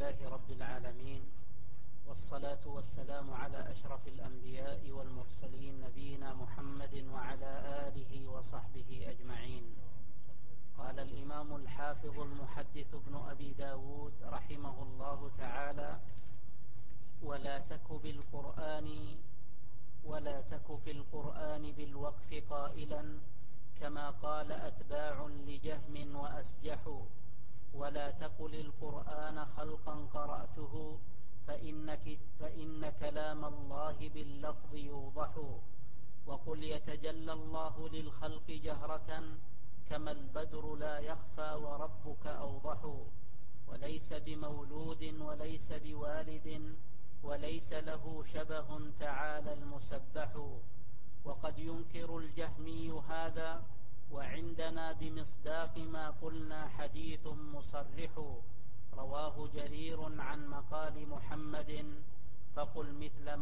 لله رب العالمين، والصلاة والسلام على أشرف الأنبياء والمرسلين نبينا محمد وعلى آله وصحبه أجمعين. قال الإمام الحافظ المحدث ابن أبي داود رحمه الله تعالى: ولا تك في القرآن بالوقف قائلا كما قال أتباع لجهم وأسجحوا، ولا تقل القرآن خلقا قرأته فإن كلام الله باللفظ يوضح، وقل يتجلى الله للخلق جهرة كما البدر لا يخفى وربك أوضح، وليس بمولود وليس بوالد وليس له شبه تعالى المسبح. وقد ينكر الجهمي هذا وعندنا بمصداق ما قلنا حديث مصرح، رواه جرير عن مقال محمد فقل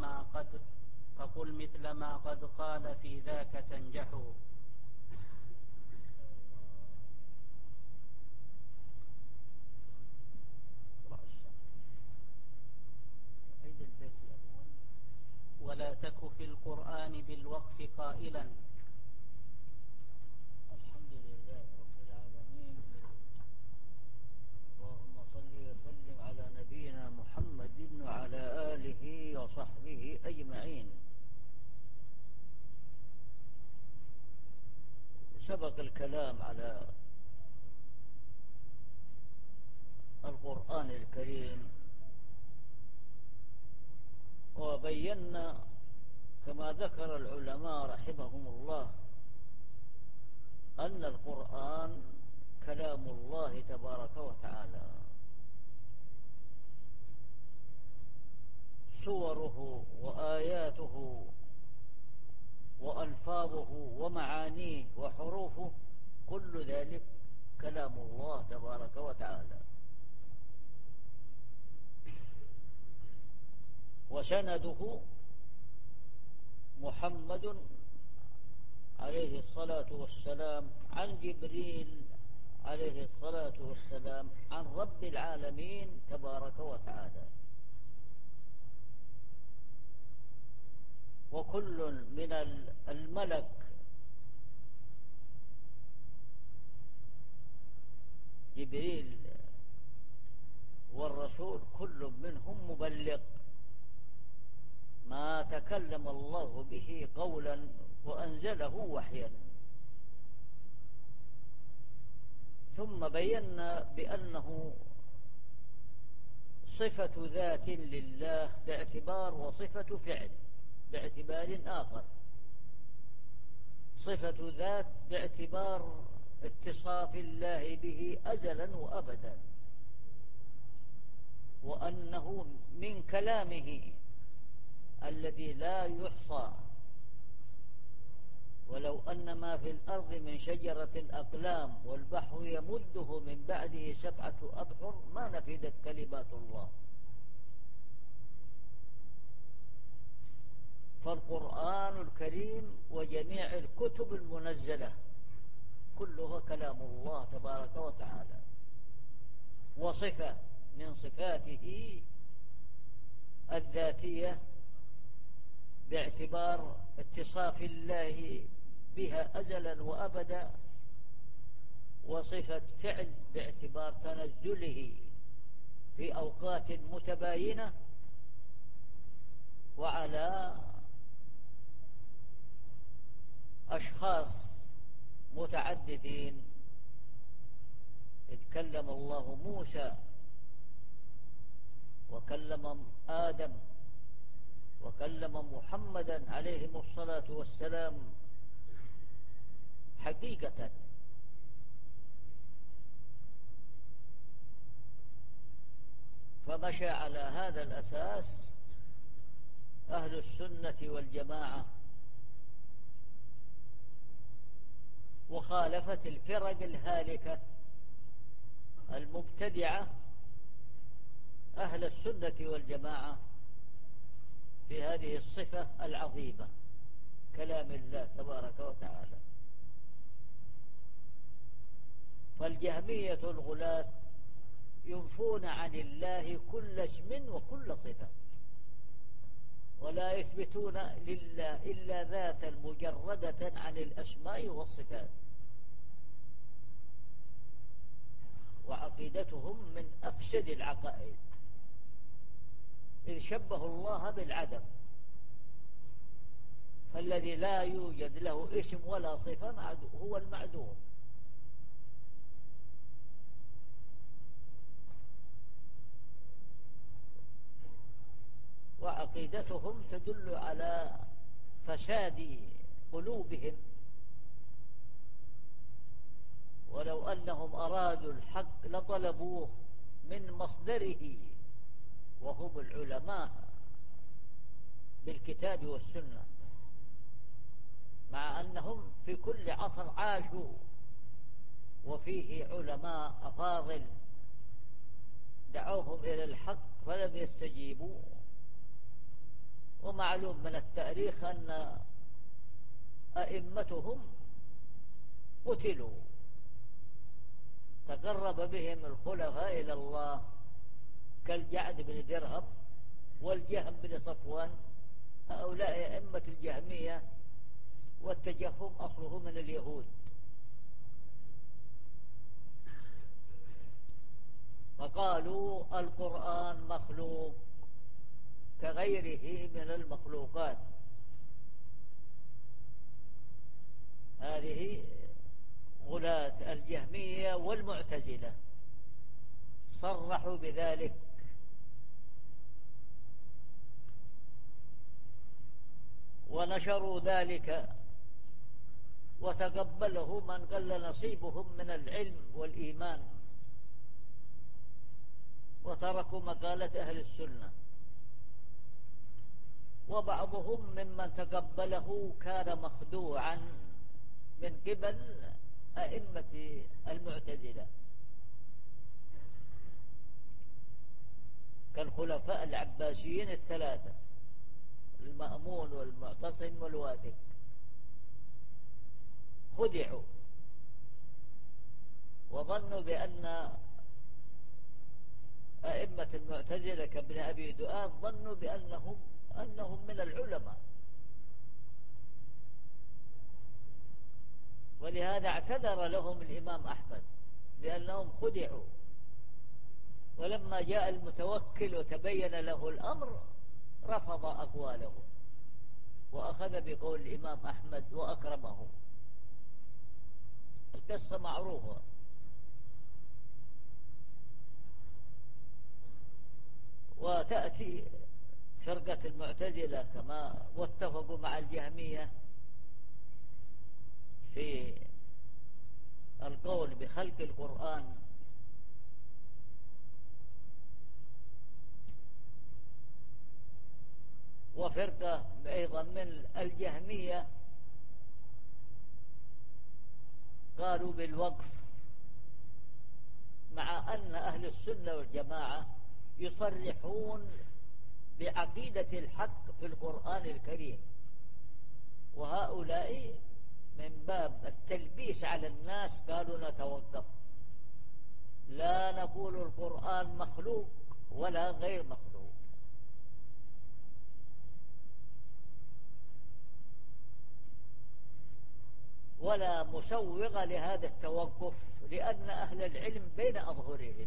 مثل ما قد قال في ذاك تنجح. ولا تك في القرآن بالوقف قائلا. الحمد لله رب العالمين، اللهم صل وسلم على نبينا محمد وعلى آله وصحبه أجمعين. سبق الكلام على القرآن الكريم، وبينا كما ذكر العلماء رحمهم الله أن القرآن كلام الله تبارك وتعالى، صوره وآياته وألفاظه ومعانيه وحروفه كل ذلك كلام الله تبارك وتعالى. وسنده محمد عليه الصلاة والسلام عن جبريل عليه الصلاة والسلام عن رب العالمين تبارك وتعالى. وكل من الملك جبريل والرسول كل منهم مبلغ ما تكلم الله به قولا وأنزله وحيا. ثم بينا بأنه صفة ذات لله باعتبار وصفة فعل باعتبار آخر. صفة ذات باعتبار اتصاف الله به أزلا وأبدا، وأنه من كلامه الذي لا يحصى، ولو أن ما في الأرض من شجرة أقلام والبحر يمده من بعده 7 أبحر ما نفدت كلمات الله. فالقرآن الكريم وجميع الكتب المنزلة كلها كلام الله تبارك وتعالى، وصفة من صفاته الذاتية باعتبار اتصاف الله بها أزلا وأبدا، وصفة فعل باعتبار تنزله في أوقات متباينة وعلى أشخاص متعددين. إذ كلم الله موسى وكلم آدم وكلم محمدا عليهم الصلاة والسلام حقيقة. فمشى على هذا الأساس أهل السنة والجماعة، وخالفت الفرق الهالكة المبتدعة أهل السنة والجماعة في هذه الصفة العظيمة كلام الله تبارك وتعالى. فالجهمية الغلاة ينفون عن الله كل اسم وكل صفة، ولا يثبتون لله إلا ذاتا مجردة عن الأسماء والصفات. وعقيدتهم من أفسد العقائد، إذ شبهوا الله بالعدم، فالذي لا يوجد له اسم ولا صفة هو المعدوم. وعقيدتهم تدل على فساد قلوبهم، ولو أنهم أرادوا الحق لطلبوه من مصدره، وهم العلماء بالكتاب والسنة، مع أنهم في كل عصر عاشوا وفيه علماء أفاضل دعوهم إلى الحق فلم يستجيبوا. ومعلوم من التاريخ أن أئمتهم قتلوا، تقرب بهم الخلفاء إلى الله كالجعد بن درهم والجهم بن صفوان، هؤلاء أئمة الجهمية، والتجهم أصله من اليهود. فقالوا القرآن مخلوق كغيره من المخلوقات. هذه غلاة الجهمية والمعتزلة صرحوا بذلك، ونشروا ذلك وتقبله من قل نصيبهم من العلم والإيمان، وتركوا مقالة أهل السنة. وبعضهم ممن تقبله كان مخدوعا من قبل أئمة المعتزلة كالخلفاء العباسيين الثلاثة، المأمون والمعتصم والواثق، خدعوا وظنوا بأن أئمة المعتزلة كابن أبي دؤاد ظنوا بأنهم من العلماء، ولهذا اعتذر لهم الإمام أحمد لأنهم خدعوا. ولما جاء المتوكل وتبين له الأمر رفض أقواله وأخذ بقول الإمام أحمد وأكرمه. القصة معروفة. وتأتي فرقة المعتزلة كما واتفقوا مع الجهمية في القول بخلق القرآن، وفرقة أيضا من الجهمية قالوا بالوقف، مع أن أهل السنة والجماعة يصرحون بعقيدة الحق في القرآن الكريم، وهؤلاء من باب التلبيس على الناس قالوا نتوقف، لا نقول القرآن مخلوق ولا غير مخلوق. ولا مسوغ لهذا التوقف، لأن أهل العلم بين أظهرهم،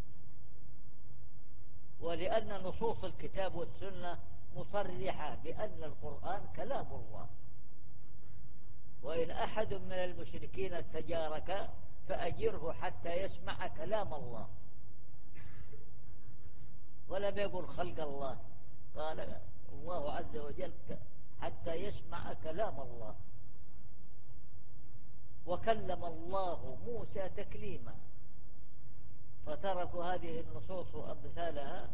ولأن نصوص الكتاب والسنة مصرحة بأن القرآن كلام الله. وإن أحد من المشركين استجارك فأجره حتى يسمع كلام الله، ولم يقل خلق الله، قال الله عز وجل حتى يسمع كلام الله. وكلم الله موسى تكليما، فتركوا هذه النصوص وأمثالها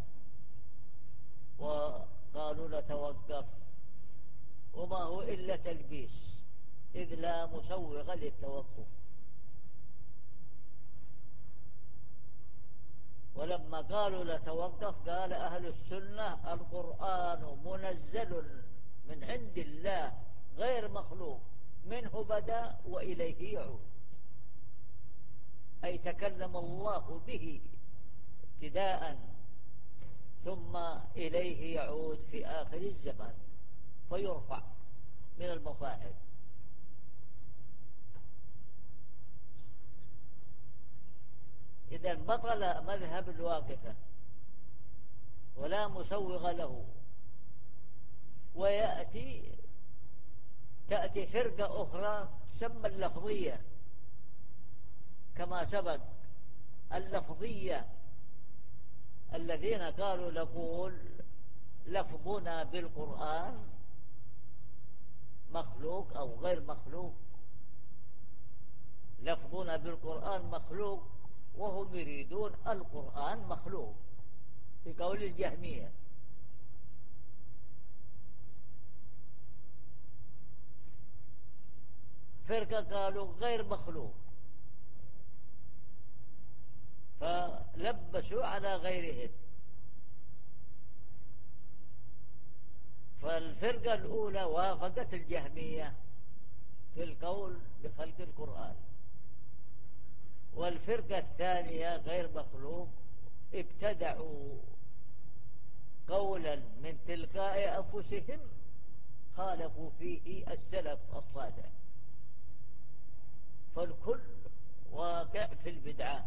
وقالوا نتوقف، وما هو إلا تلبيس، إذ لا مسوغ للتوقف. ولما قالوا نتوقف قال أهل السنة القرآن منزل من عند الله غير مخلوق، منه بدأ وإليه يعود، أي تكلم الله به ابتداء ثم إليه يعود في آخر الزمان فيرفع من المصاحف. إذا بطل مذهب الواقفة ولا مسوغ له، تأتي فرقة أخرى تسمى اللفظية كما سبق. اللفظية الذين قالوا نقول لفظنا بالقرآن مخلوق أو غير مخلوق، لفظنا بالقرآن مخلوق، وهم يريدون القرآن مخلوق في قول الجهمية. فرقة قالوا غير مخلوق فلبسوا على غيرهم. فالفرقة الأولى وافقت الجهمية في القول بخلق القرآن، والفرقة الثانية غير مخلوق ابتدعوا قولا من تلقاء أنفسهم خالفوا فيه السلف الصالح، فالكل واقع في البدعة.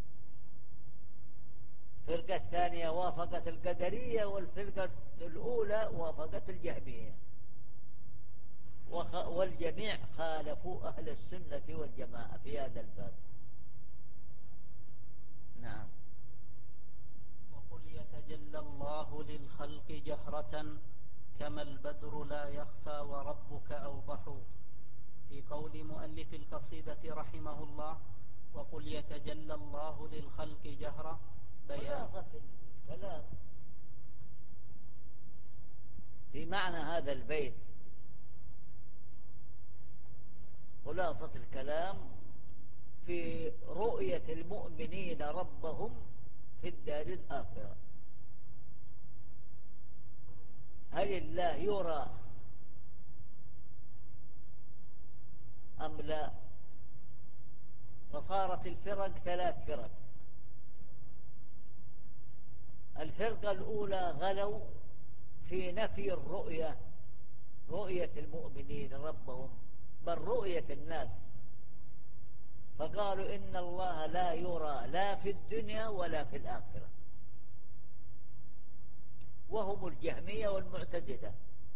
الفرقة الثانية وافقت القدرية، والفرقة الأولى وافقت الجهمية، والجميع خالفوا أهل السنة والجماعة في هذا الباب. نعم. وقل يتجلى الله للخلق جهرة كما البدر لا يخفى وربك أوضح. في قول مؤلف القصيدة رحمه الله وقل يتجلى الله للخلق جهرة بيان الكلام في معنى هذا البيت. خلاصة الكلام في رؤية المؤمنين ربهم في الدار الآخرة. هل الله يرى أم لا؟ فصارت الفرق 3 فرق. الفرقة الأولى غلوا في نفي الرؤية، رؤية المؤمنين ربهم، بل رؤية الناس، فقالوا إن الله لا يرى لا في الدنيا ولا في الآخرة، وهم الجهمية والمعتزلة.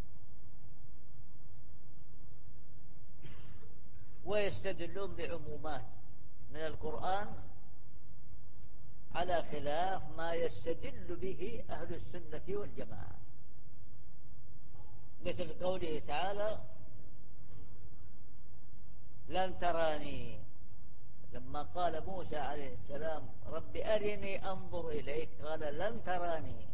ويستدلون بعمومات من القرآن على خلاف ما يستدل به أهل السنة والجماعة، مثل قوله تعالى لن تراني، لما قال موسى عليه السلام رب أرني أنظر إليك قال لن تراني،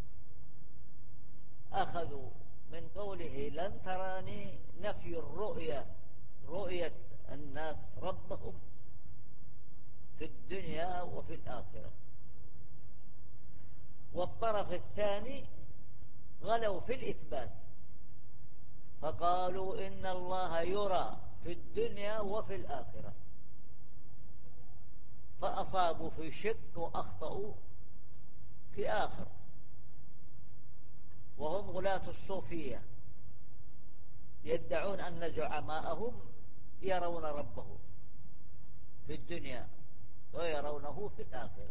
أخذوا من قوله لن تراني نفي الرؤية، رؤية الناس ربهم في الدنيا وفي الآخرة. والطرف الثاني غلوا في الإثبات، فقالوا إن الله يرى في الدنيا وفي الآخرة، فأصابوا في شك وأخطأوا في آخر. وهم غلاة الصوفية يدعون أن زعماءهم يرون ربه في الدنيا ويرونه في الآخرة.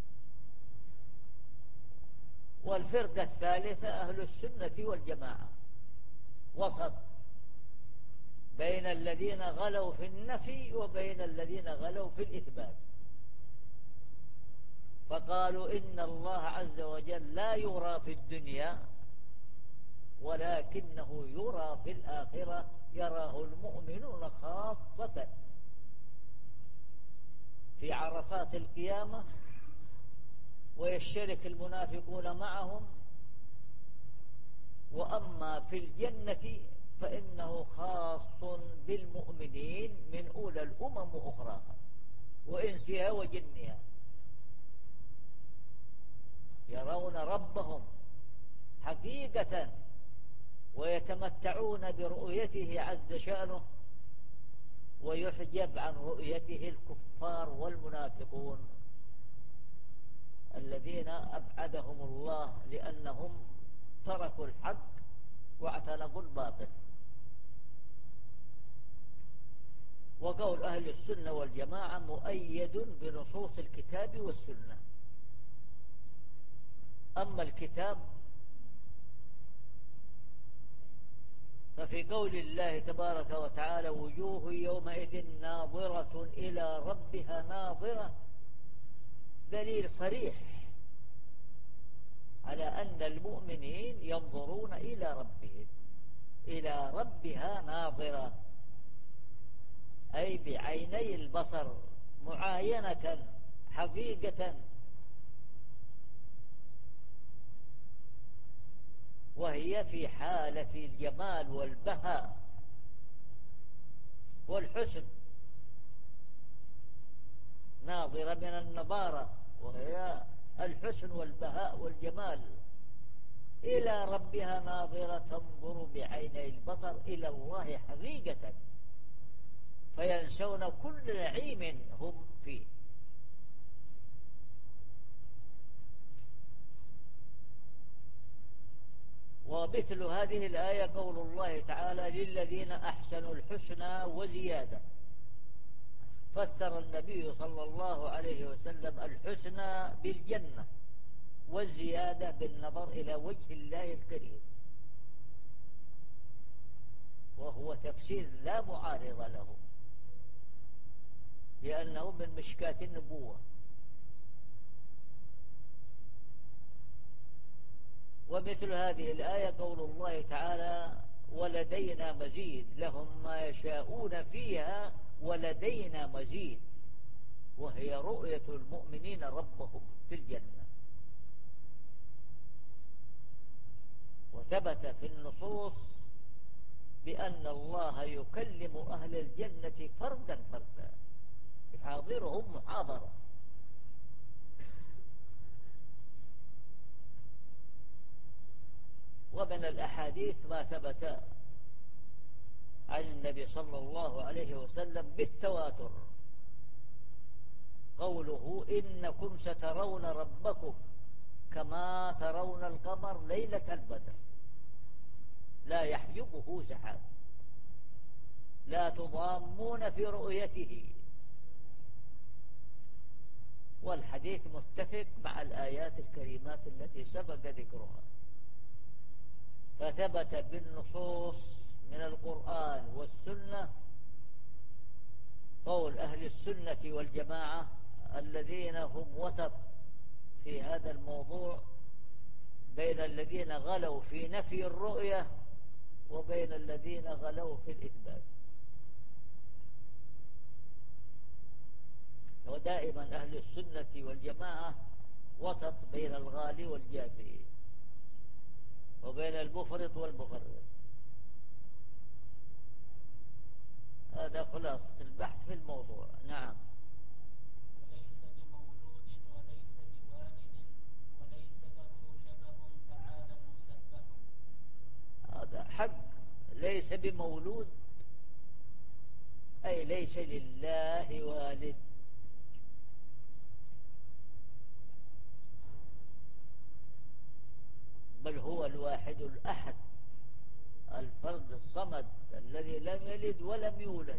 والفرقة الثالثة أهل السنة والجماعة، وسط بين الذين غلوا في النفي وبين الذين غلوا في الإثبات، فقالوا إن الله عز وجل لا يرى في الدنيا ولكنه يرى في الآخرة، يراه المؤمنون خاصة في عرصات القيامة، ويشترك المنافقون معهم. وأما في الجنة فإنه خاص بالمؤمنين من أولى الأمم وأخراها وإنسها وجنها، يرون ربهم حقيقة ويتمتعون برؤيته عز شأنه، ويحجب عن رؤيته الكفار والمنافقون الذين أبعدهم الله لأنهم تركوا الحق واعتنقوا الباطل. وقول أهل السنة والجماعة مؤيد بنصوص الكتاب والسنة. أما الكتاب ففي قول الله تبارك وتعالى وجوه يومئذ ناظرة إلى ربها ناظرة، دليل صريح على أن المؤمنين ينظرون إلى ربهم، إلى ربها ناظرة، أي بعيني البصر معاينة حقيقة، وهي في حالة الجمال والبهاء والحسن، ناظرة من النضارة وهي الحسن والبهاء والجمال، إلى ربها ناظرة تنظر بعيني البصر إلى الله حقيقة، فينسون كل نعيم هم فيه. ومثل هذه الآية قول الله تعالى للذين أحسنوا الحسنى وزيادة، فسر النبي صلى الله عليه وسلم الحسنى بالجنة والزيادة بالنظر إلى وجه الله الكريم، وهو تفسير لا معارض له لأنه من مشكاة النبوة. ومثل هذه الآية قول الله تعالى ولدينا مزيد، لهم ما يشاءون فيها ولدينا مزيد، وهي رؤية المؤمنين ربهم في الجنة. وثبت في النصوص بأن الله يكلم أهل الجنة فردا فردا، يحاضرهم محاضرة. ومن الأحاديث ما ثبت عن النبي صلى الله عليه وسلم بالتواتر قوله إنكم سترون ربكم كما ترون القمر ليلة البدر لا يحجبه سحاب لا تضامون في رؤيته. والحديث متفق مع الآيات الكريمات التي سبق ذكرها. فثبت بالنصوص من القرآن والسنة قول أهل السنة والجماعة الذين هم وسط في هذا الموضوع بين الذين غلوا في نفي الرؤية وبين الذين غلوا في الإثبات. ودائما أهل السنة والجماعة وسط بين الغالي والجافي وبين المفرط والمفرط. هذا خلاصة البحث في الموضوع. نعم. وليس بمولود وليس بوالد وليس له شبه تعالى المسبح. هذا حق. ليس بمولود أي ليس لله والد، بل هو الواحد الأحد الفرد الصمد الذي لم يلد ولم يولد.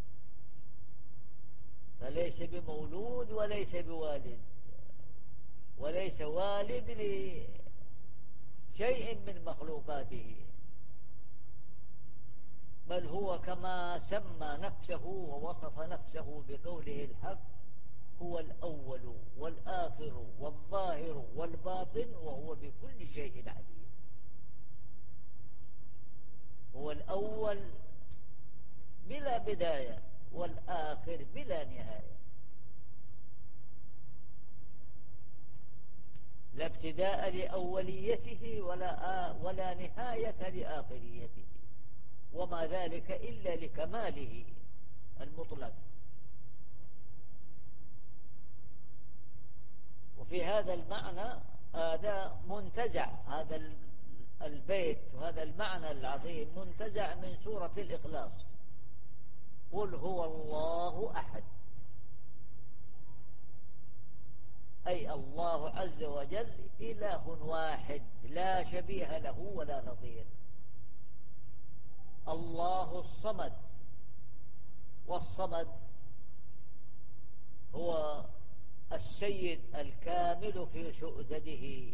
فليس بمولود وليس بوالد، وليس والد لشيء من مخلوقاته، بل هو كما سمى نفسه ووصف نفسه بقوله الحق هو الأول والآخر والظاهر والباطن وهو بكل شيء عليم. هو الأول بلا بداية والآخر بلا نهاية، لا ابتداء لأوليته ولا نهاية لآخريته، وما ذلك إلا لكماله المطلق. وفي هذا المعنى هذا منتزع، هذا البيت وهذا المعنى العظيم منتزع من سورة الإخلاص قل هو الله أحد، أي أي الله عز وجل إله واحد لا شبيه له ولا نظير. الله الصمد، والصمد هو السيد الكامل في سؤدده،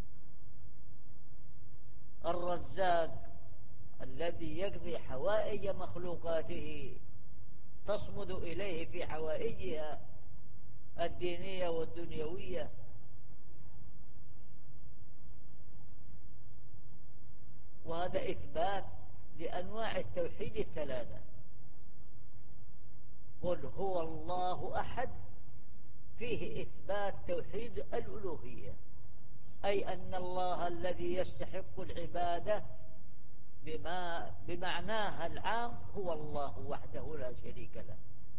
الرزاق الذي يقضي حوائج مخلوقاته، تصمد إليه في حوائجها الدينية والدنيوية. وهذا إثبات لأنواع التوحيد الثلاثة. قل هو الله أحد فيه إثبات توحيد الألوهية، أي أن الله الذي يستحق العبادة بمعناها العام هو الله وحده لا شريك له.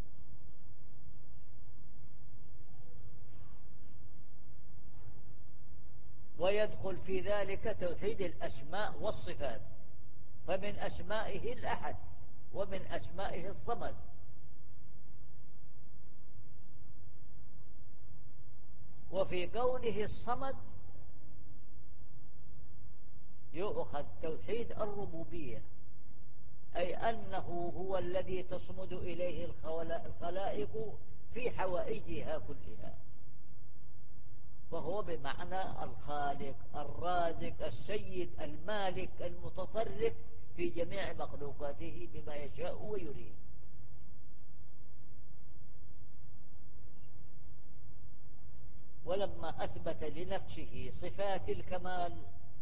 ويدخل في ذلك توحيد الأسماء والصفات، فمن أسمائه الأحد ومن أسمائه الصمد. وفي قوله الصمد يؤخذ توحيد الربوبية، أي أنه هو الذي تصمد إليه الخلائق في حوائجها كلها، وهو بمعنى الخالق الرازق السيد المالك المتصرف في جميع مخلوقاته بما يشاء ويريد. ولما أثبت لنفسه صفات الكمال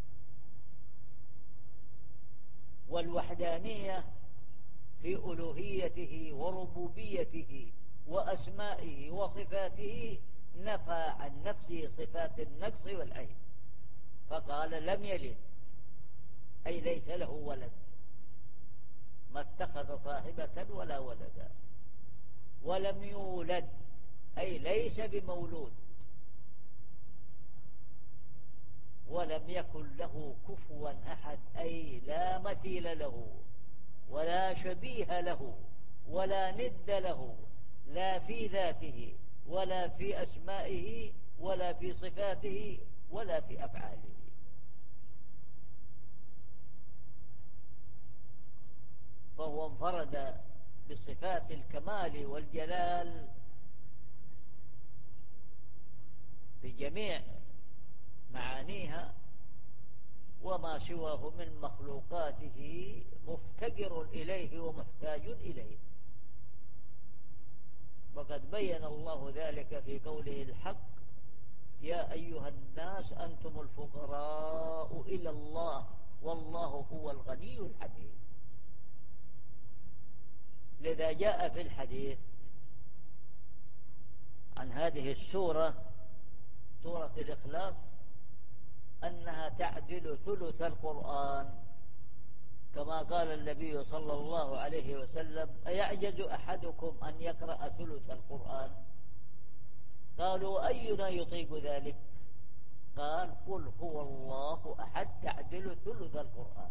والوحدانية في ألوهيته وربوبيته وأسمائه وصفاته، نفى عن نفسه صفات النقص والعيب، فقال لم يلد، أي ليس له ولد، ما اتخذ صاحبة ولا ولدا. ولم يولد، أي ليس بمولود. ولم يكن له كفوا أحد، أي لا مثيل له ولا شبيه له ولا ند له، لا في ذاته ولا في أسمائه ولا في صفاته ولا في أفعاله. فهو انفرد بصفات الكمال والجلال بجميع معانيها، وما سواه من مخلوقاته مفتقر إليه ومحتاج إليه. وقد بين الله ذلك في قوله الحق: يا أيها الناس أنتم الفقراء إلى الله والله هو الغني الحميد. لذا جاء في الحديث عن هذه السورة، سورة الإخلاص، أنها تعدل ثلث القرآن، كما قال النبي صلى الله عليه وسلم: أيعجز أحدكم أن يقرأ ثلث القرآن؟ قالوا: أينا يطيق ذلك؟ قال: قل هو الله أحد تعدل ثلث القرآن.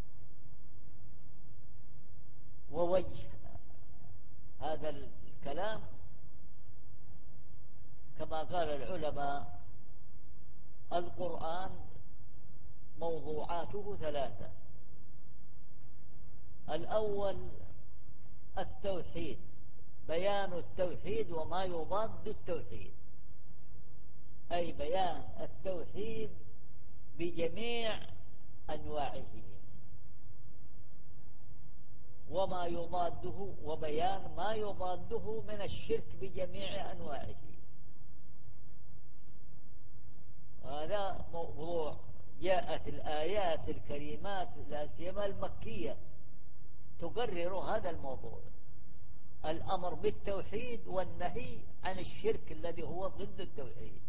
ووجه هذا الكلام كما قال العلماء: القرآن موضوعاته ثلاثة. الأول التوحيد، بيان التوحيد وما يضاد التوحيد، أي بيان التوحيد بجميع أنواعه وما يضاده، وبيان ما يضاده من الشرك بجميع أنواعه. هذا موضوع جاءت الآيات الكريمات لا سيما المكية تقرر هذا الموضوع، الأمر بالتوحيد والنهي عن الشرك الذي هو ضد التوحيد.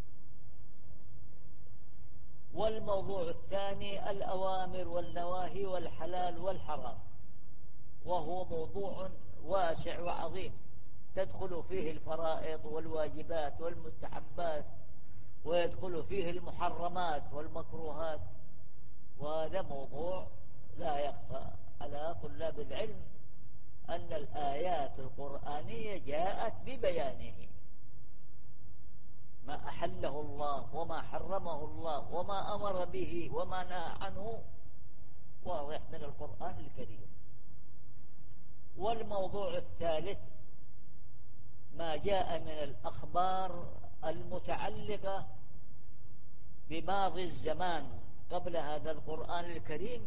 والموضوع الثاني الأوامر والنواهي والحلال والحرام، وهو موضوع واسع وعظيم تدخل فيه الفرائض والواجبات والمستحبات، ويدخل فيه المحرمات والمكروهات. وهذا موضوع لا يخفى على طلاب العلم أن الآيات القرآنية جاءت ببيانه. ما أحله الله وما حرمه الله وما أمر به وما نهى عنه واضح من القرآن الكريم. والموضوع الثالث ما جاء من الأخبار المتعلقة بماضي الزمان قبل هذا القرآن الكريم،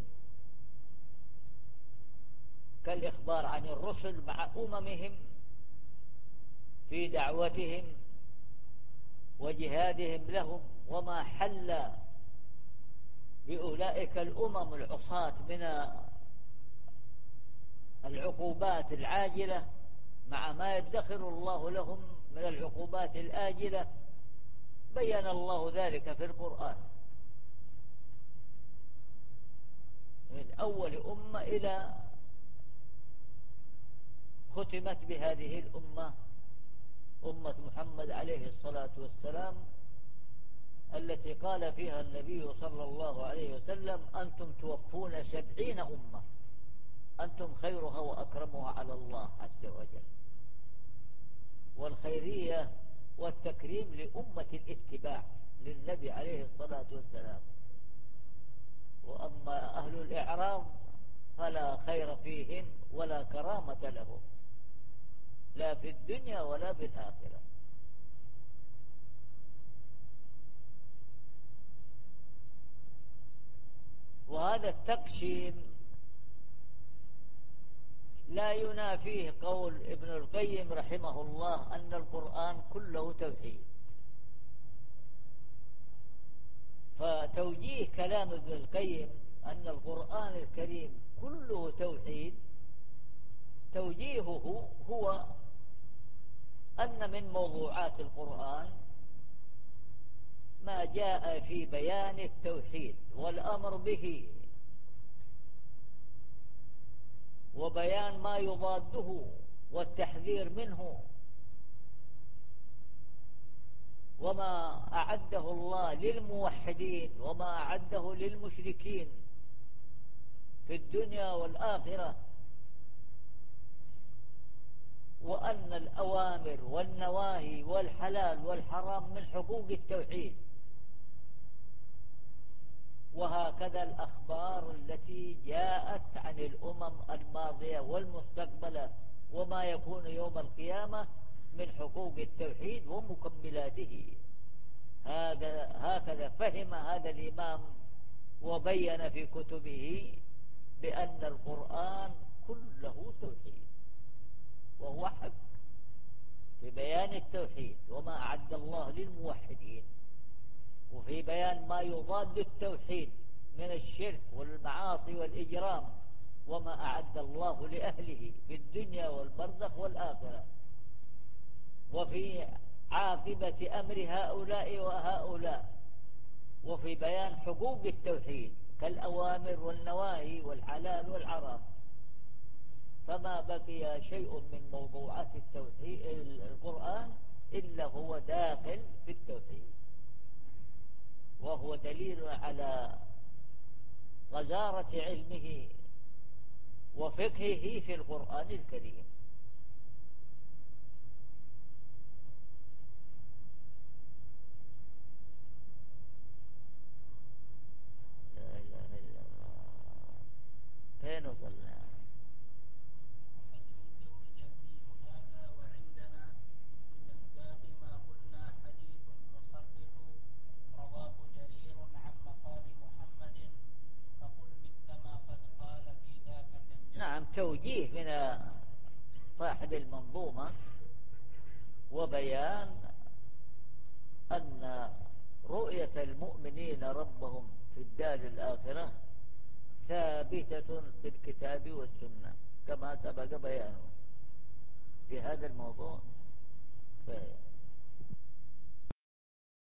كالإخبار عن الرسل مع أممهم في دعوتهم وجهادهم لهم، وما حل بأولئك الأمم العصاة من العقوبات العاجلة مع ما يدخر الله لهم من العقوبات الآجلة. بيّن الله ذلك في القرآن من أول أمة إلى ختمت بهذه الأمة، أمة محمد عليه الصلاة والسلام، التي قال فيها النبي صلى الله عليه وسلم: أنتم توفون 70 أمة، أنتم خيرها وأكرمها على الله عز وجل. والخيرية والتكريم لأمة الاتباع للنبي عليه الصلاة والسلام. وأما أهل الإعراض فلا خير فيهم ولا كرامة لهم، لا في الدنيا ولا في الآخرة. وهذا التقسيم لا ينافيه قول ابن القيم رحمه الله أن القرآن كله توحيد. فتوجيه كلام ابن القيم أن القرآن الكريم كله توحيد، توجيهه هو أن من موضوعات القرآن ما جاء في بيان التوحيد والأمر به، وبيان ما يضاده والتحذير منه، وما أعده الله للموحدين وما أعده للمشركين في الدنيا والآخرة، وأن الأوامر والنواهي والحلال والحرام من حقوق التوحيد. وهكذا الأخبار التي جاءت عن الأمم الماضية والمستقبلة وما يكون يوم القيامة من حقوق التوحيد ومكملاته. هكذا فهم هذا الإمام وبين في كتبه بأن القرآن كله توحيد، وهو حق في بيان التوحيد وما أعد الله للموحدين، وفي بيان ما يضاد التوحيد من الشرك والمعاصي والإجرام وما أعد الله لأهله في الدنيا والبرزخ والآخرة، وفي عاقبة أمر هؤلاء وهؤلاء، وفي بيان حقوق التوحيد كالأوامر والنواهي والحلال والحرام. فما بقي شيء من موضوعات التوحيد القرآن إلا هو داخل في التوحيد، وهو دليل على غزارة علمه وفقهه في القرآن الكريم. لا إله إلا الله. فين وصلنا؟ نعم، توجيه من صاحب المنظومة وبيان أن رؤية المؤمنين ربهم في الدار الآخرة ثابتة بالكتاب والسنة كما سبق بيانه في هذا الموضوع.